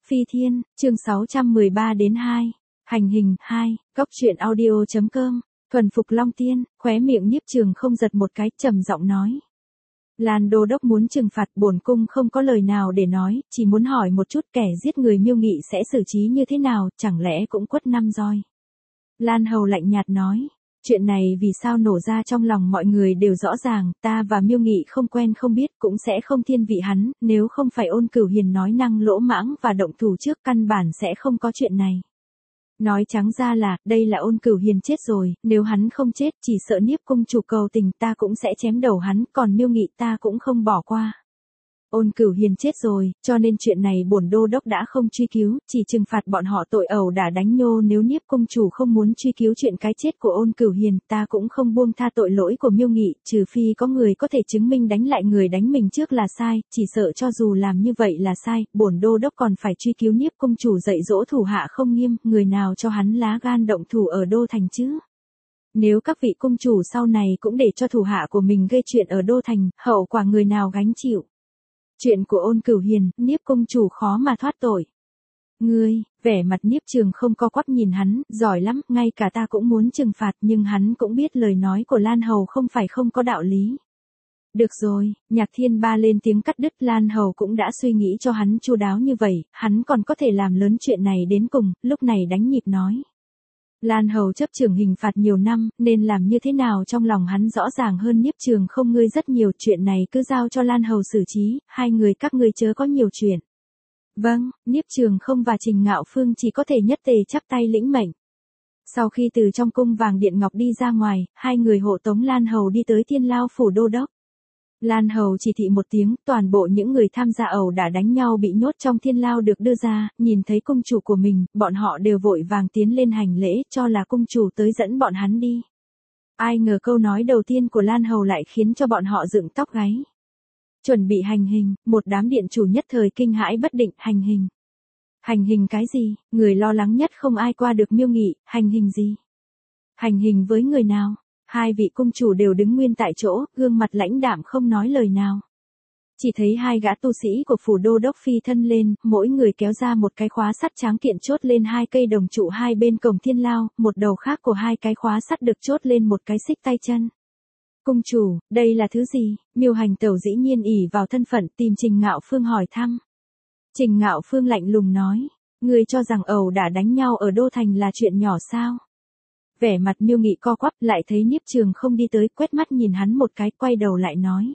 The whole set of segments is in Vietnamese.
Phi Thiên, chương 613 đến 2. Hành hình 2, góc truyện audio.com, thuần phục Long Tiên, khóe miệng Nhiếp Trường không giật một cái, trầm giọng nói. Lan Đô Đốc muốn trừng phạt, bổn cung không có lời nào để nói, chỉ muốn hỏi một chút kẻ giết người Miêu Nghị sẽ xử trí như thế nào, chẳng lẽ cũng quất 5 roi. Lan Hầu lạnh nhạt nói. Chuyện này vì sao nổ ra trong lòng mọi người đều rõ ràng, ta và Miêu Nghị không quen không biết, cũng sẽ không thiên vị hắn, nếu không phải Ôn Cửu Hiền nói năng lỗ mãng và động thủ trước, căn bản sẽ không có chuyện này. Nói trắng ra là, đây là Ôn Cửu Hiền chết rồi, nếu hắn không chết, chỉ sợ Niếp cung chủ cầu tình, ta cũng sẽ chém đầu hắn, còn Miêu Nghị ta cũng không bỏ qua. Ôn Cửu Hiền chết rồi, cho nên chuyện này bổn đô đốc đã không truy cứu, chỉ trừng phạt bọn họ tội ẩu đả đánh nhô, nếu Niếp cung chủ không muốn truy cứu chuyện cái chết của Ôn Cửu Hiền, ta cũng không buông tha tội lỗi của Miêu Nghị, trừ phi có người có thể chứng minh đánh lại người đánh mình trước là sai, chỉ sợ cho dù làm như vậy là sai, bổn đô đốc còn phải truy cứu Niếp cung chủ dạy dỗ thủ hạ không nghiêm, người nào cho hắn lá gan động thủ ở đô thành chứ? Nếu các vị cung chủ sau này cũng để cho thủ hạ của mình gây chuyện ở đô thành, hậu quả người nào gánh chịu? Chuyện của Ôn Cửu Hiền, Niếp cung chủ khó mà thoát tội. Ngươi, vẻ mặt Niếp Trường không co quắp nhìn hắn, giỏi lắm, ngay cả ta cũng muốn trừng phạt, nhưng hắn cũng biết lời nói của Lan Hầu không phải không có đạo lý. Được rồi, Nhạc Thiên Ba lên tiếng cắt đứt, Lan Hầu cũng đã suy nghĩ cho hắn chu đáo như vậy, hắn còn có thể làm lớn chuyện này đến cùng, lúc này đánh nhịp nói. Lan Hầu chấp trưởng hình phạt nhiều năm, nên làm như thế nào trong lòng hắn rõ ràng hơn Niếp Trường không, ngươi rất nhiều, chuyện này cứ giao cho Lan Hầu xử trí, hai người các ngươi chớ có nhiều chuyện. Vâng, Niếp Trường không và Trình Ngạo Phương chỉ có thể nhất tề chắp tay lĩnh mệnh. Sau khi từ trong cung Vàng Điện Ngọc đi ra ngoài, hai người hộ tống Lan Hầu đi tới Thiên Lao phủ đô đốc. Lan Hầu chỉ thị một tiếng, toàn bộ những người tham gia ẩu đả đánh nhau bị nhốt trong thiên lao được đưa ra, nhìn thấy cung chủ của mình, bọn họ đều vội vàng tiến lên hành lễ, cho là cung chủ tới dẫn bọn hắn đi. Ai ngờ câu nói đầu tiên của Lan Hầu lại khiến cho bọn họ dựng tóc gáy. Chuẩn bị hành hình, một đám điện chủ nhất thời kinh hãi bất định, hành hình. Hành hình cái gì, người lo lắng nhất không ai qua được Miêu Nghị, hành hình gì? Hành hình với người nào? Hai vị cung chủ đều đứng nguyên tại chỗ, gương mặt lãnh đạm không nói lời nào. Chỉ thấy hai gã tu sĩ của phủ đô đốc phi thân lên, mỗi người kéo ra một cái khóa sắt tráng kiện chốt lên hai cây đồng trụ hai bên cổng thiên lao, một đầu khác của hai cái khóa sắt được chốt lên một cái xích tay chân. Cung chủ, đây là thứ gì? Miêu Hành Tẩu dĩ nhiên ỷ vào thân phận tìm Trình Ngạo Phương hỏi thăm. Trình Ngạo Phương lạnh lùng nói, ngươi cho rằng ẩu đả đánh nhau ở đô thành là chuyện nhỏ sao? Vẻ mặt Miêu Nghị co quắp, lại thấy Niếp Trường không đi tới, quét mắt nhìn hắn một cái, quay đầu lại nói.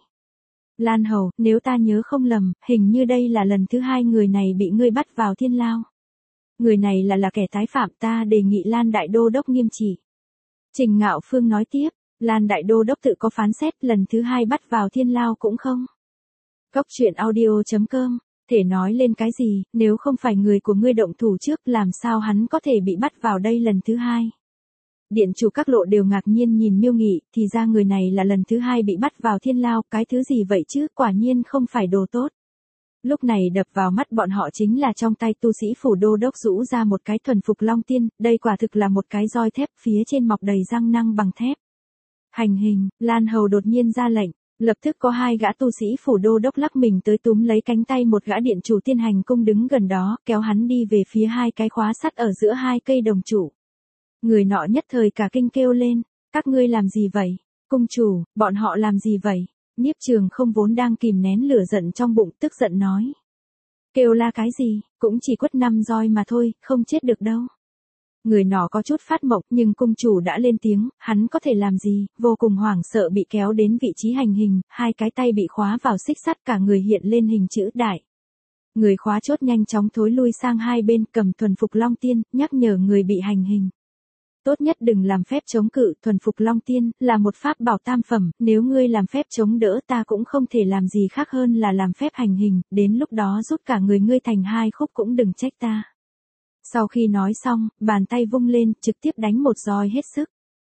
Lan Hầu, nếu ta nhớ không lầm, hình như đây là lần thứ hai người này bị ngươi bắt vào thiên lao. Người này là kẻ tái phạm, ta đề nghị Lan Đại Đô Đốc nghiêm trị. Trình Ngạo Phương nói tiếp, Lan Đại Đô Đốc tự có phán xét, lần thứ hai bắt vào thiên lao cũng không. Góc truyện audio.com, thể nói lên cái gì, nếu không phải người của ngươi động thủ trước, làm sao hắn có thể bị bắt vào đây lần thứ hai? Điện chủ các lộ đều ngạc nhiên nhìn Miêu Nghị, thì ra người này là lần thứ hai bị bắt vào thiên lao, cái thứ gì vậy chứ, quả nhiên không phải đồ tốt. Lúc này đập vào mắt bọn họ chính là trong tay tu sĩ phủ đô đốc rũ ra một cái thuần phục Long Tiên, đây quả thực là một cái roi thép, phía trên mọc đầy răng nanh bằng thép. Hành hình, Lan Hầu đột nhiên ra lệnh, lập tức có hai gã tu sĩ phủ đô đốc lắc mình tới túm lấy cánh tay một gã điện chủ Thiên Hành cung đứng gần đó, kéo hắn đi về phía hai cái khóa sắt ở giữa hai cây đồng trụ. Người nọ nhất thời cả kinh kêu lên, các ngươi làm gì vậy? Cung chủ, bọn họ làm gì vậy? Niếp Trường không vốn đang kìm nén lửa giận trong bụng, tức giận nói. Kêu la cái gì, cũng chỉ quất 5 roi mà thôi, không chết được đâu. Người nọ có chút phát mộng, nhưng cung chủ đã lên tiếng, hắn có thể làm gì, vô cùng hoảng sợ bị kéo đến vị trí hành hình, hai cái tay bị khóa vào xích sắt, cả người hiện lên hình chữ đại. Người khóa chốt nhanh chóng thối lui sang hai bên, cầm thuần phục Long Tiên, nhắc nhở người bị hành hình. Tốt nhất đừng làm phép chống cự, thuần phục Long Tiên, là một pháp bảo tam phẩm, nếu ngươi làm phép chống đỡ ta cũng không thể làm gì khác hơn là làm phép hành hình, đến lúc đó rút cả người ngươi thành hai khúc cũng đừng trách ta. Sau khi nói xong, bàn tay vung lên, trực tiếp đánh một roi hết sức.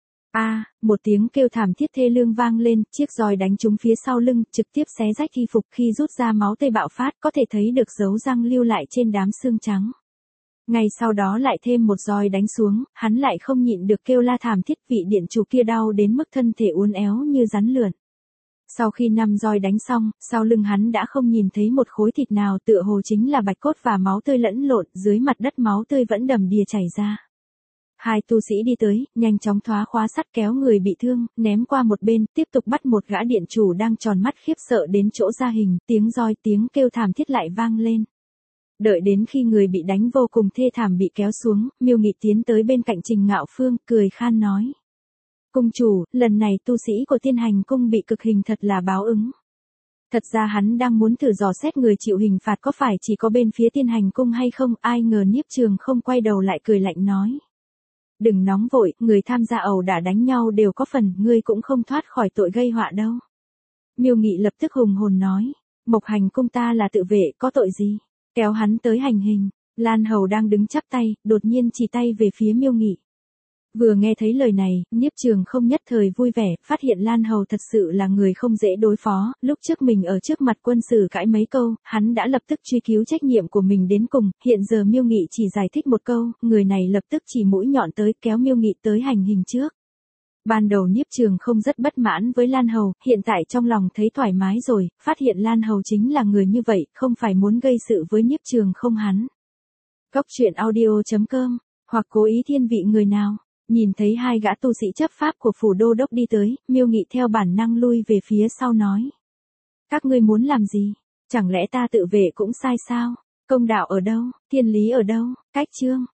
Một tiếng kêu thảm thiết thê lương vang lên, chiếc roi đánh trúng phía sau lưng, trực tiếp xé rách y phục, khi rút ra máu tươi bạo phát, có thể thấy được dấu răng lưu lại trên đám xương trắng. Ngay sau đó lại thêm một roi đánh xuống, hắn lại không nhịn được kêu la thảm thiết, vị điện chủ kia đau đến mức thân thể uốn éo như rắn lượn. Sau khi 5 roi đánh xong, sau lưng hắn đã không nhìn thấy một khối thịt nào, tựa hồ chính là bạch cốt và máu tươi lẫn lộn, dưới mặt đất máu tươi vẫn đầm đìa chảy ra. Hai tu sĩ đi tới, nhanh chóng thoá khóa sắt kéo người bị thương, ném qua một bên, tiếp tục bắt một gã điện chủ đang tròn mắt khiếp sợ đến chỗ ra hình, tiếng roi tiếng kêu thảm thiết lại vang lên. Đợi đến khi người bị đánh vô cùng thê thảm bị kéo xuống, Miêu Nghị tiến tới bên cạnh Trình Ngạo Phương, cười khan nói. Cung chủ, lần này tu sĩ của Tiên Hành cung bị cực hình thật là báo ứng. Thật ra hắn đang muốn thử dò xét người chịu hình phạt có phải chỉ có bên phía Tiên Hành cung hay không, ai ngờ Nhiếp Trường không quay đầu lại cười lạnh nói. Đừng nóng vội, người tham gia ẩu đả đánh nhau đều có phần, ngươi cũng không thoát khỏi tội gây họa đâu. Miêu Nghị lập tức hùng hồn nói, Mộc Hành cung ta là tự vệ, có tội gì? Kéo hắn tới hành hình. Lan Hầu đang đứng chắp tay, đột nhiên chỉ tay về phía Miêu Nghị. Vừa nghe thấy lời này, Nhiếp Trường không nhất thời vui vẻ, phát hiện Lan Hầu thật sự là người không dễ đối phó, lúc trước mình ở trước mặt quân sử cãi mấy câu, hắn đã lập tức truy cứu trách nhiệm của mình đến cùng, hiện giờ Miêu Nghị chỉ giải thích một câu, người này lập tức chỉ mũi nhọn tới kéo Miêu Nghị tới hành hình trước. Ban đầu Nhiếp Trường không rất bất mãn với Lan Hầu, hiện tại trong lòng thấy thoải mái rồi, phát hiện Lan Hầu chính là người như vậy, không phải muốn gây sự với Nhiếp Trường không hắn. Góc truyện audio.com, hoặc cố ý thiên vị người nào. Nhìn thấy hai gã tu sĩ chấp pháp của phủ đô đốc đi tới, Miêu Nghị theo bản năng lui về phía sau nói. Các ngươi muốn làm gì? Chẳng lẽ ta tự vệ cũng sai sao? Công đạo ở đâu? Thiên lý ở đâu? Cách chương.